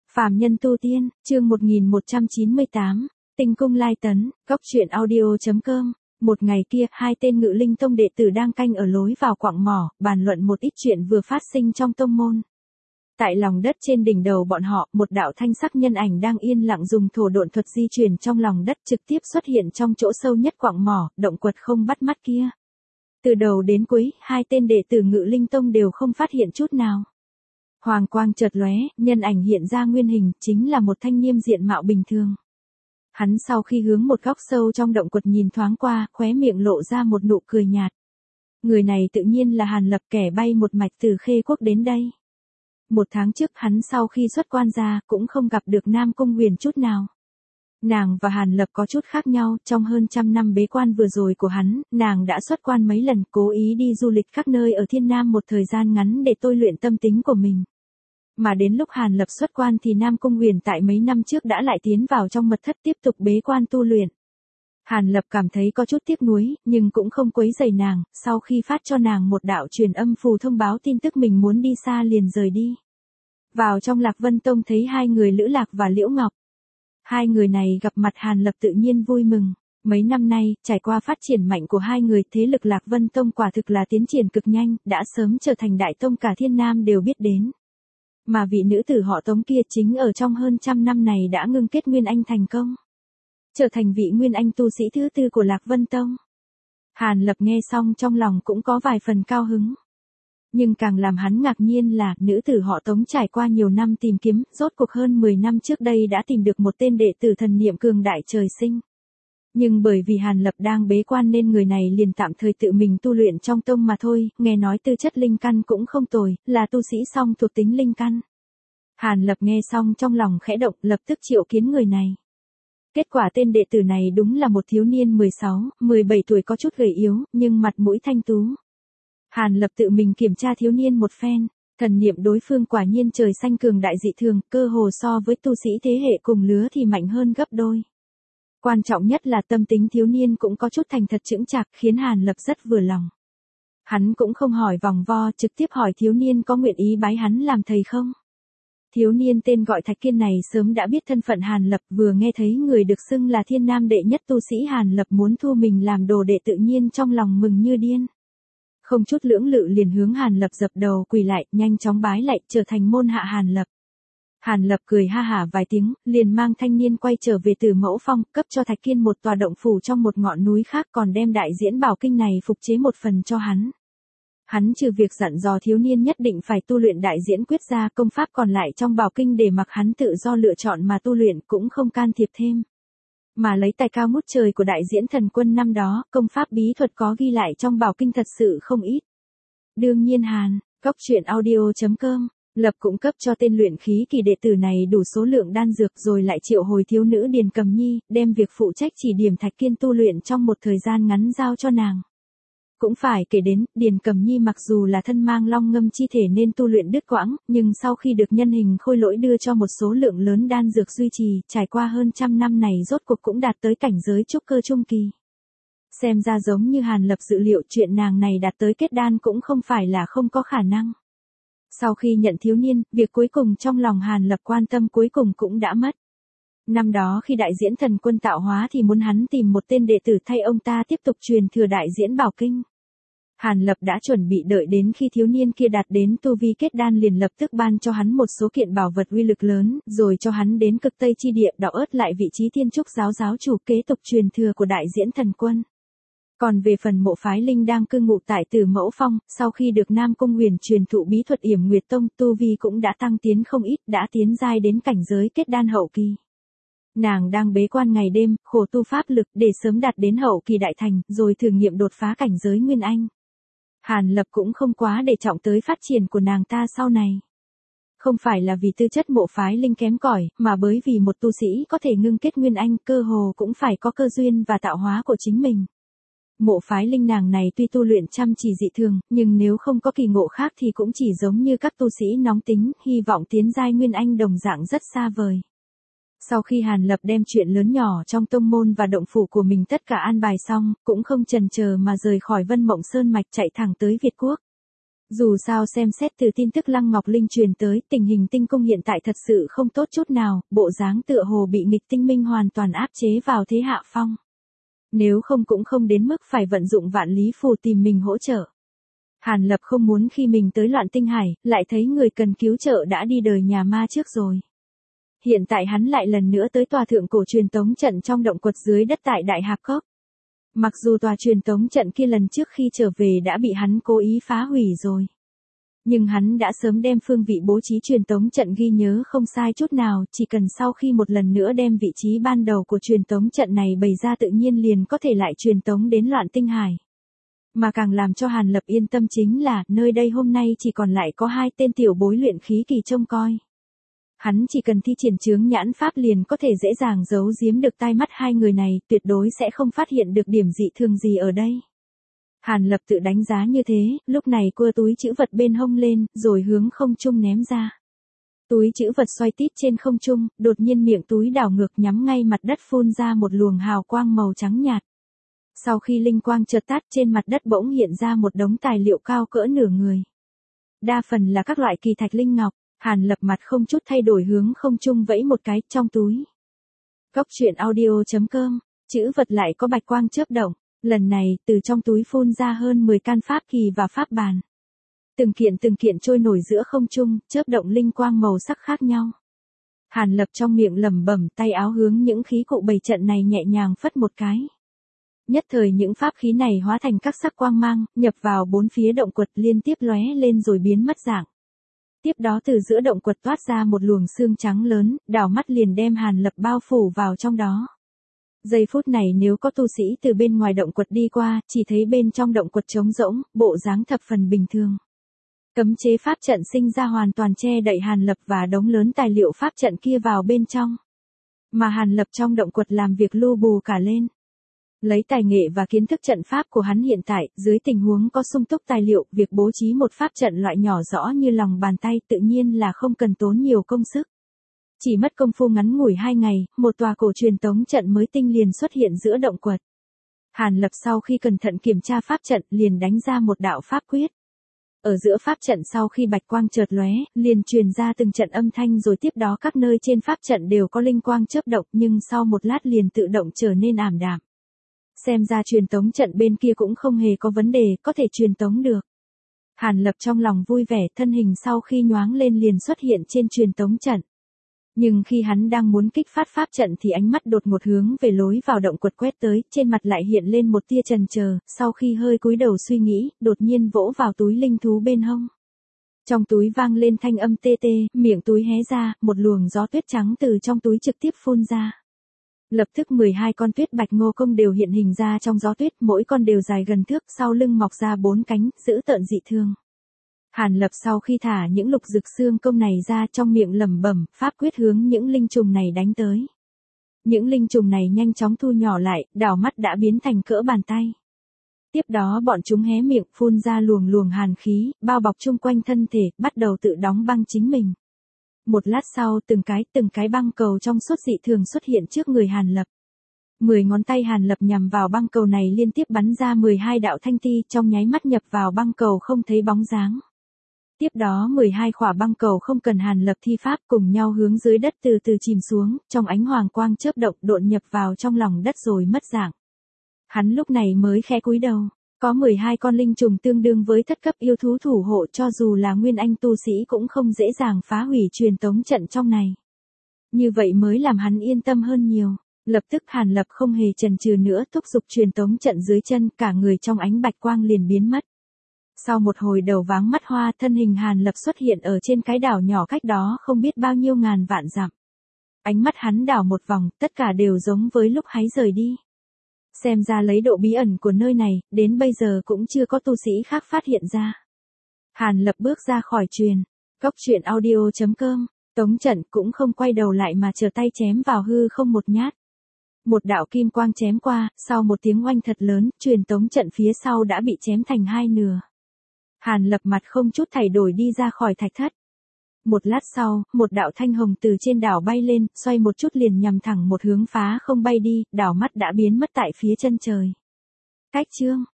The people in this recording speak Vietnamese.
Phàm nhân tu tiên, chương 1198, Tinh cung lai tấn, góc truyện audio.com. Một ngày kia, hai tên Ngự Linh Tông đệ tử đang canh ở lối vào quặng mỏ, bàn luận một ít chuyện vừa phát sinh trong tông môn. Tại lòng đất trên đỉnh đầu bọn họ, một đạo thanh sắc nhân ảnh đang yên lặng dùng thổ độn thuật di chuyển trong lòng đất trực tiếp xuất hiện trong chỗ sâu nhất quặng mỏ, động quật không bắt mắt kia. Từ đầu đến cuối, hai tên đệ tử Ngự Linh Tông đều không phát hiện chút nào. Hoàng quang chợt lóe, nhân ảnh hiện ra nguyên hình, chính là một thanh niên diện mạo bình thường. Hắn sau khi hướng một góc sâu trong động quật nhìn thoáng qua, khóe miệng lộ ra một nụ cười nhạt. Người này tự nhiên là Hàn Lập, kẻ bay một mạch từ Khê Quốc đến đây. Một tháng trước hắn sau khi xuất quan ra cũng không gặp được Nam Cung Huyền chút nào. Nàng và Hàn Lập có chút khác nhau, trong hơn 100 năm bế quan vừa rồi của hắn, nàng đã xuất quan mấy lần, cố ý đi du lịch các nơi ở Thiên Nam một thời gian ngắn để tôi luyện tâm tính của mình. Mà đến lúc Hàn Lập xuất quan thì Nam Cung Huyền tại mấy năm trước đã lại tiến vào trong mật thất tiếp tục bế quan tu luyện. Hàn Lập cảm thấy có chút tiếc nuối, nhưng cũng không quấy rầy nàng, sau khi phát cho nàng một đạo truyền âm phù thông báo tin tức mình muốn đi xa liền rời đi. Vào trong Lạc Vân Tông thấy hai người Lữ Lạc và Liễu Ngọc. Hai người này gặp mặt Hàn Lập tự nhiên vui mừng. Mấy năm nay, trải qua phát triển mạnh của hai người, thế lực Lạc Vân Tông quả thực là tiến triển cực nhanh, đã sớm trở thành đại tông cả Thiên Nam đều biết đến. Mà vị nữ tử họ Tống kia chính ở trong hơn 100 năm này đã ngưng kết Nguyên Anh thành công. Trở thành vị Nguyên Anh tu sĩ thứ tư của Lạc Vân Tông. Hàn Lập nghe xong trong lòng cũng có vài phần cao hứng. Nhưng càng làm hắn ngạc nhiên là, nữ tử họ Tống trải qua nhiều năm tìm kiếm, rốt cuộc hơn 10 năm trước đây đã tìm được một tên đệ tử thần niệm cường đại trời sinh. Nhưng bởi vì Hàn Lập đang bế quan nên người này liền tạm thời tự mình tu luyện trong tông mà thôi, nghe nói tư chất linh căn cũng không tồi, là tu sĩ song thuộc tính linh căn. Hàn Lập nghe xong trong lòng khẽ động, lập tức triệu kiến người này. Kết quả tên đệ tử này đúng là một thiếu niên 16, 17 tuổi có chút gầy yếu, nhưng mặt mũi thanh tú. Hàn Lập tự mình kiểm tra thiếu niên một phen, thần niệm đối phương quả nhiên trời xanh cường đại dị thường, cơ hồ so với tu sĩ thế hệ cùng lứa thì mạnh hơn gấp đôi. Quan trọng nhất là tâm tính thiếu niên cũng có chút thành thật chững chạc, khiến Hàn Lập rất vừa lòng. Hắn cũng không hỏi vòng vo, trực tiếp hỏi thiếu niên có nguyện ý bái hắn làm thầy không. Thiếu niên tên gọi Thạch Kiên này sớm đã biết thân phận Hàn Lập, vừa nghe thấy người được xưng là Thiên Nam đệ nhất tu sĩ Hàn Lập muốn thu mình làm đồ đệ tự nhiên trong lòng mừng như điên. Không chút lưỡng lự liền hướng Hàn Lập dập đầu quỳ lại, nhanh chóng bái lại, trở thành môn hạ Hàn Lập. Hàn Lập cười ha hả vài tiếng, liền mang thanh niên quay trở về Tử Mẫu Phong, cấp cho Thạch Kiên một tòa động phủ trong một ngọn núi khác, còn đem đại diễn bảo kinh này phục chế một phần cho hắn. Hắn trừ việc dặn dò thiếu niên nhất định phải tu luyện đại diễn quyết ra, công pháp còn lại trong bảo kinh để mặc hắn tự do lựa chọn mà tu luyện, cũng không can thiệp thêm. Mà lấy tài cao ngút trời của đại diễn thần quân năm đó, công pháp bí thuật có ghi lại trong bảo kinh thật sự không ít. Đương nhiên góc truyện audio.com, Lập cũng cấp cho tên luyện khí kỳ đệ tử này đủ số lượng đan dược, rồi lại triệu hồi thiếu nữ Điền Cầm Nhi, đem việc phụ trách chỉ điểm Thạch Kiên tu luyện trong một thời gian ngắn giao cho nàng. Cũng phải kể đến, Điền Cầm Nhi mặc dù là thân mang long ngâm chi thể nên tu luyện đứt quãng, nhưng sau khi được nhân hình khôi lỗi đưa cho một số lượng lớn đan dược duy trì, trải qua hơn 100 năm này rốt cuộc cũng đạt tới cảnh giới trúc cơ trung kỳ. Xem ra giống như Hàn Lập dự liệu, chuyện nàng này đạt tới kết đan cũng không phải là không có khả năng. Sau khi nhận thiếu niên, việc cuối cùng trong lòng Hàn Lập quan tâm cuối cùng cũng đã mất. Năm đó khi đại diễn thần quân tạo hóa thì muốn hắn tìm một tên đệ tử thay ông ta tiếp tục truyền thừa đại diễn bảo kinh. Hàn Lập đã chuẩn bị đợi đến khi thiếu niên kia đạt đến tu vi kết đan liền lập tức ban cho hắn một số kiện bảo vật uy lực lớn, rồi cho hắn đến Cực Tây chi địa đào ớt lại vị trí Thiên Trúc giáo giáo chủ kế tục truyền thừa của đại diễn thần quân. Còn về phần Mộ Phái Linh đang cư ngụ tại Tử Mẫu Phong, sau khi được Nam Cung Huyền truyền thụ bí thuật Yểm Nguyệt Tông, tu vi cũng đã tăng tiến không ít, đã tiến giai đến cảnh giới kết đan hậu kỳ. Nàng đang bế quan ngày đêm, khổ tu pháp lực để sớm đạt đến hậu kỳ đại thành, rồi thử nghiệm đột phá cảnh giới Nguyên Anh. Hàn Lập cũng không quá để trọng tới phát triển của nàng ta sau này. Không phải là vì tư chất Mộ Phái Linh kém cỏi, mà bởi vì một tu sĩ có thể ngưng kết Nguyên Anh cơ hồ cũng phải có cơ duyên và tạo hóa của chính mình. Mộ Phái Linh nàng này tuy tu luyện chăm chỉ dị thường, nhưng nếu không có kỳ ngộ khác thì cũng chỉ giống như các tu sĩ nóng tính, hy vọng tiến giai Nguyên Anh đồng dạng rất xa vời. Sau khi Hàn Lập đem chuyện lớn nhỏ trong tông môn và động phủ của mình tất cả an bài xong, cũng không chần chờ mà rời khỏi Vân Mộng Sơn mạch chạy thẳng tới Việt Quốc. Dù sao xem xét từ tin tức Lăng Ngọc Linh truyền tới, tình hình tinh cung hiện tại thật sự không tốt chút nào, bộ dáng tựa hồ bị nghịch tinh minh hoàn toàn áp chế vào thế hạ phong. Nếu không cũng không đến mức phải vận dụng vạn lý phù tìm mình hỗ trợ. Hàn Lập không muốn khi mình tới Loạn Tinh Hải, lại thấy người cần cứu trợ đã đi đời nhà ma trước rồi. Hiện tại hắn lại lần nữa tới tòa thượng cổ truyền tống trận trong động quật dưới đất tại Đại Hạp Cốc. Mặc dù tòa truyền tống trận kia lần trước khi trở về đã bị hắn cố ý phá hủy rồi. Nhưng hắn đã sớm đem phương vị bố trí truyền tống trận ghi nhớ không sai chút nào, chỉ cần sau khi một lần nữa đem vị trí ban đầu của truyền tống trận này bày ra tự nhiên liền có thể lại truyền tống đến Loạn Tinh Hải. Mà càng làm cho Hàn Lập yên tâm chính là, nơi đây hôm nay chỉ còn lại có 2 tên tiểu bối luyện khí kỳ trông coi. Hắn chỉ cần thi triển chướng nhãn pháp liền có thể dễ dàng giấu giếm được tai mắt 2 người này, tuyệt đối sẽ không phát hiện được điểm dị thường gì ở đây. Hàn Lập tự đánh giá như thế, lúc này cua túi trữ vật bên hông lên, rồi hướng không trung ném ra. Túi trữ vật xoay tít trên không trung, đột nhiên miệng túi đảo ngược nhắm ngay mặt đất phun ra một luồng hào quang màu trắng nhạt. Sau khi linh quang chợt tắt, trên mặt đất bỗng hiện ra một đống tài liệu cao cỡ nửa người. Đa phần là các loại kỳ thạch linh ngọc. Hàn Lập mặt không chút thay đổi hướng không trung vẫy một cái trong túi. Góc truyện audio.com, chữ vật lại có bạch quang chớp động, lần này từ trong túi phun ra hơn 10 can pháp kỳ và pháp bàn. Từng kiện trôi nổi giữa không trung, chớp động linh quang màu sắc khác nhau. Hàn Lập trong miệng lẩm bẩm, tay áo hướng những khí cụ bày trận này nhẹ nhàng phất một cái. Nhất thời những pháp khí này hóa thành các sắc quang mang, nhập vào 4 phía động quật liên tiếp lóe lên rồi biến mất dạng. Tiếp đó từ giữa động quật toát ra một luồng xương trắng lớn, đảo mắt liền đem Hàn Lập bao phủ vào trong đó. Giây phút này nếu có tu sĩ từ bên ngoài động quật đi qua, chỉ thấy bên trong động quật trống rỗng, bộ dáng thập phần bình thường. Cấm chế pháp trận sinh ra hoàn toàn che đậy Hàn Lập và đống lớn tài liệu pháp trận kia vào bên trong. Mà Hàn Lập trong động quật làm việc lu bù cả lên. Lấy tài nghệ và kiến thức trận pháp của hắn hiện tại, dưới tình huống có sung túc tài liệu, việc bố trí một pháp trận loại nhỏ rõ như lòng bàn tay tự nhiên là không cần tốn nhiều công sức. Chỉ mất công phu ngắn ngủi 2 ngày, một tòa cổ truyền tống trận mới tinh liền xuất hiện giữa động quật. Hàn Lập sau khi cẩn thận kiểm tra pháp trận liền đánh ra một đạo pháp quyết. Ở giữa pháp trận sau khi bạch quang chợt lóe, liền truyền ra từng trận âm thanh rồi tiếp đó các nơi trên pháp trận đều có linh quang chớp động nhưng sau một lát liền tự động trở nên ảm đạm. Xem ra truyền tống trận bên kia cũng không hề có vấn đề, có thể truyền tống được. Hàn Lập trong lòng vui vẻ, thân hình sau khi nhoáng lên liền xuất hiện trên truyền tống trận. Nhưng khi hắn đang muốn kích phát pháp trận thì ánh mắt đột ngột hướng về lối vào động quật quét tới, trên mặt lại hiện lên một tia chần chờ, sau khi hơi cúi đầu suy nghĩ, đột nhiên vỗ vào túi linh thú bên hông. Trong túi vang lên thanh âm tê tê, miệng túi hé ra, một luồng gió tuyết trắng từ trong túi trực tiếp phun ra. Lập tức 12 con tuyết bạch ngô công đều hiện hình ra trong gió tuyết, mỗi con đều dài gần thước, sau lưng mọc ra 4 cánh, dữ tợn dị thường. Hàn Lập sau khi thả những lục dực xương công này ra trong miệng lẩm bẩm, pháp quyết hướng những linh trùng này đánh tới. Những linh trùng này nhanh chóng thu nhỏ lại, đảo mắt đã biến thành cỡ bàn tay. Tiếp đó bọn chúng hé miệng phun ra luồng luồng hàn khí, bao bọc chung quanh thân thể, bắt đầu tự đóng băng chính mình. Một lát sau từng cái băng cầu trong suốt dị thường xuất hiện trước người Hàn Lập. 10 ngón tay Hàn Lập nhằm vào băng cầu này liên tiếp bắn ra 12 đạo thanh ti, trong nháy mắt nhập vào băng cầu không thấy bóng dáng. Tiếp đó 12 khỏa băng cầu không cần Hàn Lập thi pháp cùng nhau hướng dưới đất từ từ chìm xuống, trong ánh hoàng quang chớp động độn nhập vào trong lòng đất rồi mất dạng. Hắn lúc này mới khẽ cúi đầu. Có 12 con linh trùng tương đương với thất cấp yêu thú thủ hộ, cho dù là nguyên anh tu sĩ cũng không dễ dàng phá hủy truyền tống trận trong này. Như vậy mới làm hắn yên tâm hơn nhiều. Lập tức Hàn Lập không hề chần chừ nữa, thúc giục truyền tống trận dưới chân, cả người trong ánh bạch quang liền biến mất. Sau một hồi đầu váng mắt hoa, thân hình Hàn Lập xuất hiện ở trên cái đảo nhỏ cách đó không biết bao nhiêu ngàn vạn dặm. Ánh mắt hắn đảo một vòng, tất cả đều giống với lúc hãy rời đi. Xem ra lấy độ bí ẩn của nơi này, đến bây giờ cũng chưa có tu sĩ khác phát hiện ra. Hàn Lập bước ra khỏi truyền. Góc truyện audio.com, tống trận cũng không quay đầu lại mà trở tay chém vào hư không một nhát. Một đạo kim quang chém qua, sau một tiếng oanh thật lớn, truyền tống trận phía sau đã bị chém thành 2 nửa. Hàn Lập mặt không chút thay đổi đi ra khỏi thạch thất. Một lát sau, một đạo thanh hồng từ trên đảo bay lên, xoay một chút liền nhằm thẳng một hướng phá không bay đi, đảo mắt đã biến mất tại phía chân trời. Cách chương